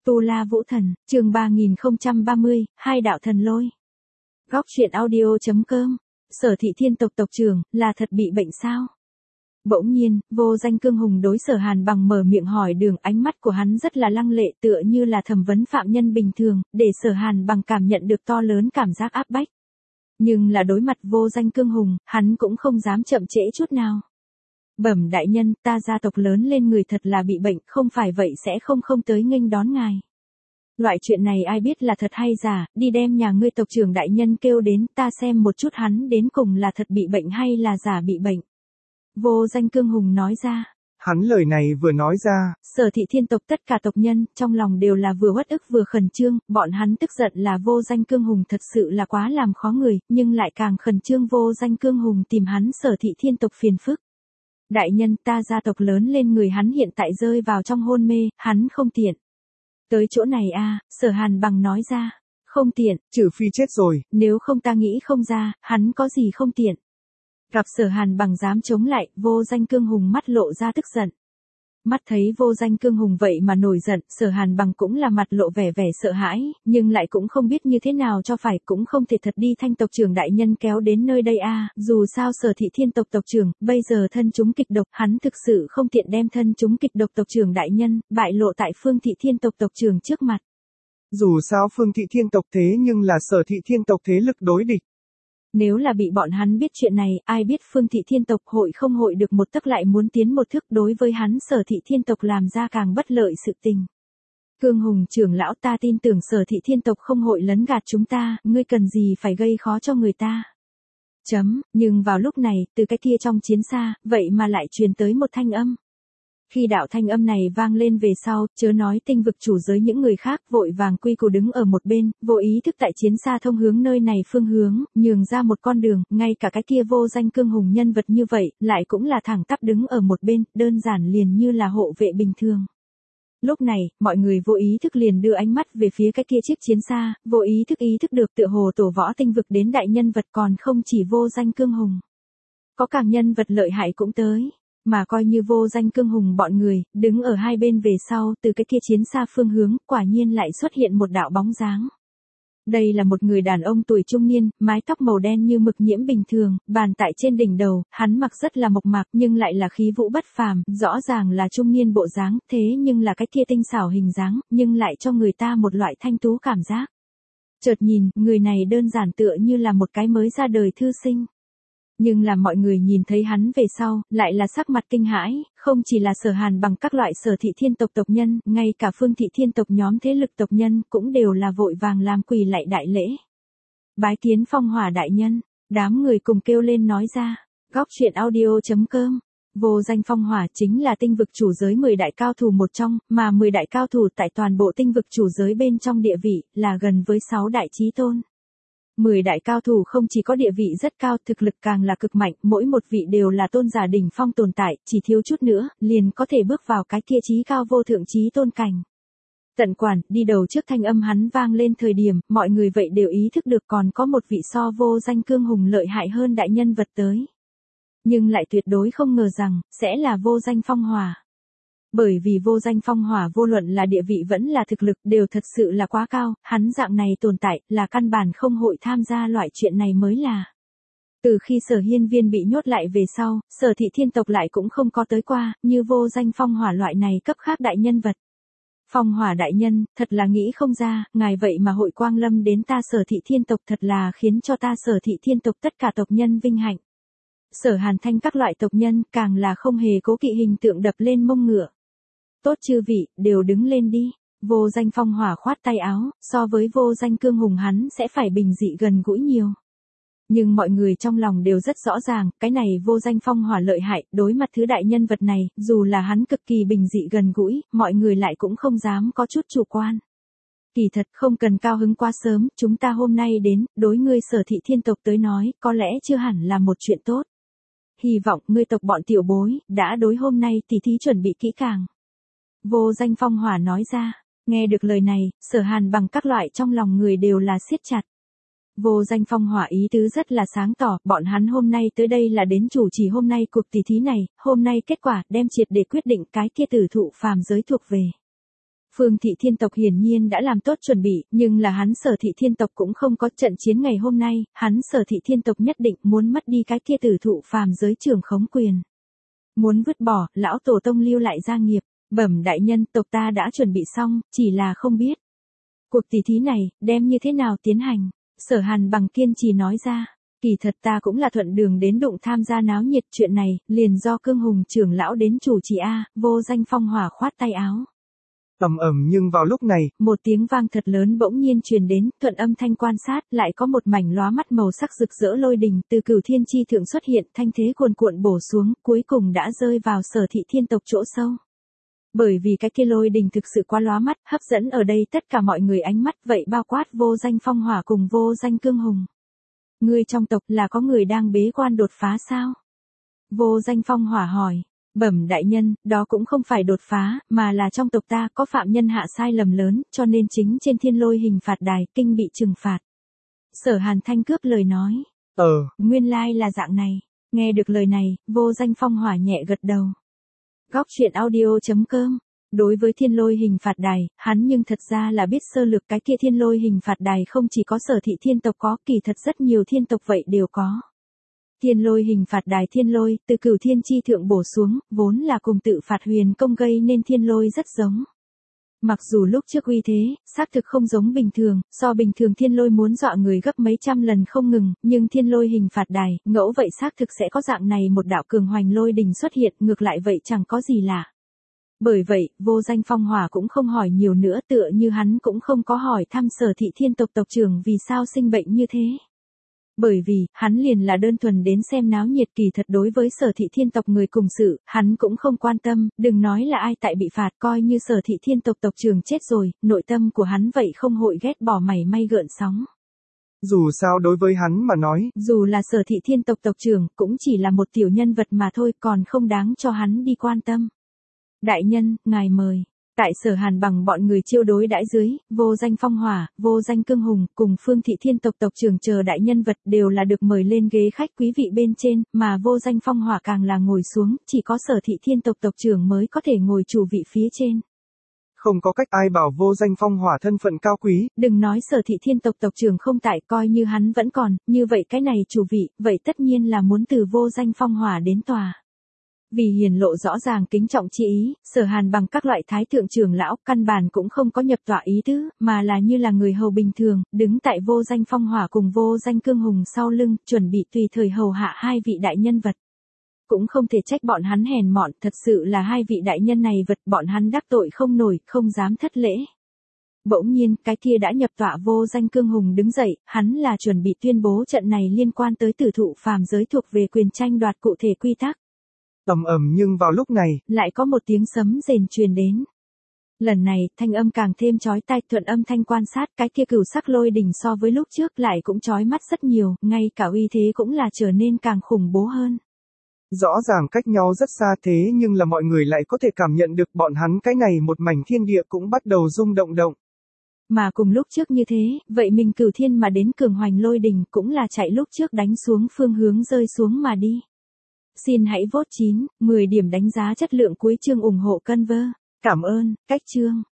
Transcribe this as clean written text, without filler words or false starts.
Tu La Vũ Thần, chương 3030, hai đạo thần lôi. Góc truyện audio.com. Sở Thị Thiên tộc tộc trưởng, là thật bị bệnh sao? Bỗng nhiên, Vô Danh Cương Hùng đối Sở Hàn Bằng mở miệng hỏi đường, ánh mắt của hắn rất là lăng lệ, tựa như là thẩm vấn phạm nhân bình thường, để Sở Hàn Bằng cảm nhận được to lớn cảm giác áp bách. Nhưng là đối mặt Vô Danh Cương Hùng, hắn cũng không dám chậm trễ chút nào. Bẩm đại nhân, ta gia tộc lớn lên người thật là bị bệnh, không phải vậy sẽ không tới nghênh đón ngài. Loại chuyện này ai biết là thật hay giả, đi đem nhà ngươi tộc trưởng đại nhân kêu đến, ta xem một chút hắn đến cùng là thật bị bệnh hay là giả bị bệnh. Vô Danh Cương Hùng nói ra. Hắn lời này vừa nói ra, Sở Thị Thiên tộc tất cả tộc nhân, trong lòng đều là vừa uất ức vừa khẩn trương, bọn hắn tức giận là Vô Danh Cương Hùng thật sự là quá làm khó người, nhưng lại càng khẩn trương Vô Danh Cương Hùng tìm hắn Sở Thị Thiên tộc phiền phức. Đại nhân, ta gia tộc lớn lên người hắn hiện tại rơi vào trong hôn mê, hắn không tiện. Tới chỗ này a, Sở Hàn Bằng nói ra, không tiện, trừ phi chết rồi. Nếu không ta nghĩ không ra, hắn có gì không tiện. Gặp Sở Hàn Bằng dám chống lại, Vô Danh Cương Hùng mắt lộ ra tức giận. Mắt thấy Vô Danh Cương Hùng vậy mà nổi giận, Sở Hàn Bằng cũng là mặt lộ vẻ sợ hãi, nhưng lại cũng không biết như thế nào cho phải, cũng không thể thật đi thanh tộc trưởng đại nhân kéo đến nơi đây a. Dù sao Sở Thị Thiên tộc tộc trưởng, bây giờ thân chúng kịch độc, hắn thực sự không tiện đem thân chúng kịch độc tộc trưởng đại nhân, bại lộ tại Phương Thị Thiên tộc tộc trưởng trước mặt. Dù sao Phương Thị Thiên tộc thế nhưng là Sở Thị Thiên tộc thế lực đối địch. Nếu là bị bọn hắn biết chuyện này, ai biết Phương Thị Thiên tộc hội không hội được một tấc lại muốn tiến một thước, đối với hắn Sở Thị Thiên tộc làm ra càng bất lợi sự tình. Cương Hùng trưởng lão, ta tin tưởng Sở Thị Thiên tộc không hội lấn gạt chúng ta, ngươi cần gì phải gây khó cho người ta. Nhưng vào lúc này, từ cái kia trong chiến xa, vậy mà lại truyền tới một thanh âm. Khi đạo thanh âm này vang lên về sau, chớ nói tinh vực chủ giới những người khác vội vàng quy củ đứng ở một bên, vô ý thức tại chiến xa thông hướng nơi này phương hướng, nhường ra một con đường, ngay cả cái kia Vô Danh Cương Hùng nhân vật như vậy, lại cũng là thẳng tắp đứng ở một bên, đơn giản liền như là hộ vệ bình thường. Lúc này, mọi người vô ý thức liền đưa ánh mắt về phía cái kia chiếc chiến xa, vô ý thức được tựa hồ tổ võ tinh vực đến đại nhân vật, còn không chỉ Vô Danh Cương Hùng. Có càng nhân vật lợi hại cũng tới. Mà coi như Vô Danh Cương Hùng bọn người, đứng ở hai bên về sau, từ cái kia chiến xa phương hướng, quả nhiên lại xuất hiện một đạo bóng dáng. Đây là một người đàn ông tuổi trung niên, mái tóc màu đen như mực nhiễm bình thường, bàn tại trên đỉnh đầu, hắn mặc rất là mộc mạc nhưng lại là khí vũ bất phàm, rõ ràng là trung niên bộ dáng, thế nhưng là cái kia tinh xảo hình dáng, nhưng lại cho người ta một loại thanh tú cảm giác. Chợt nhìn, người này đơn giản tựa như là một cái mới ra đời thư sinh. Nhưng là mọi người nhìn thấy hắn về sau, lại là sắc mặt kinh hãi, không chỉ là Sở Hàn Bằng các loại Sở Thị Thiên tộc tộc nhân, ngay cả Phương Thị Thiên tộc nhóm thế lực tộc nhân, cũng đều là vội vàng làm quỳ lạy đại lễ. Bái kiến Phong Hỏa đại nhân, đám người cùng kêu lên nói ra. Góc truyện audio.com. Vô Danh Phong Hỏa chính là tinh vực chủ giới 10 đại cao thủ một trong, mà 10 đại cao thủ tại toàn bộ tinh vực chủ giới bên trong địa vị, là gần với 6 đại chí tôn. 10 đại cao thủ không chỉ có địa vị rất cao, thực lực càng là cực mạnh, mỗi một vị đều là tôn giả đỉnh phong tồn tại, chỉ thiếu chút nữa, liền có thể bước vào cái kia chí cao vô thượng chí tôn cảnh. Tận quản, đi đầu trước thanh âm hắn vang lên thời điểm, mọi người vậy đều ý thức được còn có một vị so Vô Danh Cương Hùng lợi hại hơn đại nhân vật tới. Nhưng lại tuyệt đối không ngờ rằng, sẽ là Vô Danh Phong Hỏa. Bởi vì Vô Danh Phong Hỏa vô luận là địa vị vẫn là thực lực đều thật sự là quá cao, hắn dạng này tồn tại là căn bản không hội tham gia loại chuyện này mới là. Từ khi Sở Hiên Viên bị nhốt lại về sau, Sở Thị Thiên tộc lại cũng không có tới qua, như Vô Danh Phong Hỏa loại này cấp khác đại nhân vật. Phong Hỏa đại nhân, thật là nghĩ không ra, ngài vậy mà hội quang lâm đến ta Sở Thị Thiên tộc, thật là khiến cho ta Sở Thị Thiên tộc tất cả tộc nhân vinh hạnh. Sở Hàn Thanh các loại tộc nhân càng là không hề cố kỵ hình tượng đập lên mông ngựa. Tốt chư vị, đều đứng lên đi. Vô Danh Phong Hỏa khoát tay áo, so với Vô Danh Cương Hùng hắn sẽ phải bình dị gần gũi nhiều. Nhưng mọi người trong lòng đều rất rõ ràng, cái này Vô Danh Phong Hỏa lợi hại, đối mặt thứ đại nhân vật này, dù là hắn cực kỳ bình dị gần gũi, mọi người lại cũng không dám có chút chủ quan. Kỳ thật không cần cao hứng quá sớm, chúng ta hôm nay đến, đối ngươi Sở Thị Thiên tộc tới nói, có lẽ chưa hẳn là một chuyện tốt. Hy vọng ngươi tộc bọn tiểu bối, đã đối hôm nay tỉ thí chuẩn bị kỹ càng. Vô Danh Phong Hỏa nói ra, nghe được lời này, Sở Hàn Bằng các loại trong lòng người đều là siết chặt. Vô Danh Phong Hỏa ý tứ rất là sáng tỏ, bọn hắn hôm nay tới đây là đến chủ trì hôm nay cuộc tỷ thí này, hôm nay kết quả đem triệt để quyết định cái kia tử thụ phàm giới thuộc về. Phương Thị Thiên tộc hiển nhiên đã làm tốt chuẩn bị, nhưng là hắn Sở Thị Thiên tộc cũng không có trận chiến ngày hôm nay, hắn Sở Thị Thiên tộc nhất định muốn mất đi cái kia tử thụ phàm giới trưởng khống quyền. Muốn vứt bỏ, lão tổ tông lưu lại gia nghiệp, bẩm đại nhân tộc ta đã chuẩn bị xong, chỉ là không biết. Cuộc tỷ thí này, đem như thế nào tiến hành? Sở Hàn bằng kiên trì nói ra. Kỳ thật ta cũng là thuận đường đến đụng tham gia náo nhiệt chuyện này, liền do Cương Hùng trưởng lão đến chủ trì a. Vô Danh Phong Hỏa khoát tay áo. Nhưng vào lúc này, một tiếng vang thật lớn bỗng nhiên truyền đến, thuận âm thanh quan sát, lại có một mảnh lóa mắt màu sắc rực rỡ lôi đình từ Cửu Thiên chi thượng xuất hiện, thanh thế cuồn cuộn bổ xuống, cuối cùng đã rơi vào Sở Thị Thiên tộc chỗ sâu. Bởi vì cái kia lôi đình thực sự quá lóa mắt, hấp dẫn ở đây tất cả mọi người ánh mắt, vậy bao quát Vô Danh Phong Hỏa cùng Vô Danh Cương Hùng. Ngươi trong tộc là có người đang bế quan đột phá sao? Vô Danh Phong Hỏa hỏi. Bẩm đại nhân, đó cũng không phải đột phá, mà là trong tộc ta có phạm nhân hạ sai lầm lớn, cho nên chính trên thiên lôi hình phạt đài, kinh bị trừng phạt. Sở Hàn Thanh cướp lời nói. Nguyên lai là dạng này. Nghe được lời này, Vô Danh Phong Hỏa nhẹ gật đầu. Góc truyện audio.com. Đối với thiên lôi hình phạt đài, hắn nhưng thật ra là biết sơ lược cái kia thiên lôi hình phạt đài không chỉ có Sở Thị Thiên tộc có, kỳ thật rất nhiều thiên tộc vậy đều có. Thiên lôi hình phạt đài thiên lôi, từ Cửu Thiên chi thượng bổ xuống, vốn là cùng tự phạt huyền công gây nên thiên lôi rất giống. Mặc dù lúc trước uy thế, xác thực không giống bình thường, so bình thường thiên lôi muốn dọa người gấp mấy trăm lần không ngừng, nhưng thiên lôi hình phạt đài, ngẫu vậy xác thực sẽ có dạng này một đạo cường hoành lôi đình xuất hiện, ngược lại vậy chẳng có gì lạ. Bởi vậy, Vô Danh Phong Hỏa cũng không hỏi nhiều nữa, tựa như hắn cũng không có hỏi thăm Sở Thị Thiên tộc tộc trưởng vì sao sinh bệnh như thế. Bởi vì, hắn liền là đơn thuần đến xem náo nhiệt, kỳ thật đối với Sở Thị Thiên tộc người cùng sự, hắn cũng không quan tâm, đừng nói là ai tại bị phạt, coi như Sở Thị Thiên tộc tộc trưởng chết rồi, nội tâm của hắn vậy không hội ghét bỏ mảy may gợn sóng. Dù sao đối với hắn mà nói, dù là Sở Thị Thiên tộc tộc trưởng, cũng chỉ là một tiểu nhân vật mà thôi, còn không đáng cho hắn đi quan tâm. Đại nhân, ngài mời. Tại Sở Hàn bằng bọn người chiêu đối đãi dưới, Vô Danh Phong Hỏa, Vô Danh Cương Hùng, cùng Phương Thị Thiên tộc tộc trưởng chờ đại nhân vật đều là được mời lên ghế khách quý vị bên trên, mà Vô Danh Phong Hỏa càng là ngồi xuống, chỉ có Sở Thị Thiên tộc tộc trưởng mới có thể ngồi chủ vị phía trên. Không có cách ai bảo Vô Danh Phong Hỏa thân phận cao quý. Đừng nói Sở Thị Thiên tộc tộc trưởng không tại, coi như hắn vẫn còn, như vậy cái này chủ vị, vậy tất nhiên là muốn từ Vô Danh Phong Hỏa đến tòa. Vì hiển lộ rõ ràng kính trọng chi ý, Sở Hàn bằng các loại thái thượng trưởng lão, căn bản cũng không có nhập tọa ý tứ, mà là như là người hầu bình thường, đứng tại Vô Danh Phong Hỏa cùng Vô Danh Cương Hùng sau lưng, chuẩn bị tùy thời hầu hạ hai vị đại nhân vật. Cũng không thể trách bọn hắn hèn mọn, thật sự là hai vị đại nhân này vật bọn hắn đắc tội không nổi, không dám thất lễ. Bỗng nhiên, cái kia đã nhập tọa Vô Danh Cương Hùng đứng dậy, hắn là chuẩn bị tuyên bố trận này liên quan tới tử thụ phàm giới thuộc về quyền tranh đoạt cụ thể quy tắc. Nhưng vào lúc này, lại có một tiếng sấm rền truyền đến. Lần này, thanh âm càng thêm chói tai, thuận âm thanh quan sát, cái kia cửu sắc lôi đỉnh so với lúc trước lại cũng chói mắt rất nhiều, ngay cả uy thế cũng là trở nên càng khủng bố hơn. Rõ ràng cách nhau rất xa thế nhưng là mọi người lại có thể cảm nhận được bọn hắn cái này một mảnh thiên địa cũng bắt đầu rung động. Mà cùng lúc trước như thế, vậy mình Cửu Thiên mà đến cường hoành lôi đỉnh cũng là chạy lúc trước đánh xuống phương hướng rơi xuống mà đi. Xin hãy vote 9, 10 điểm đánh giá chất lượng cuối chương ủng hộ Conver. Cảm ơn, cách chương.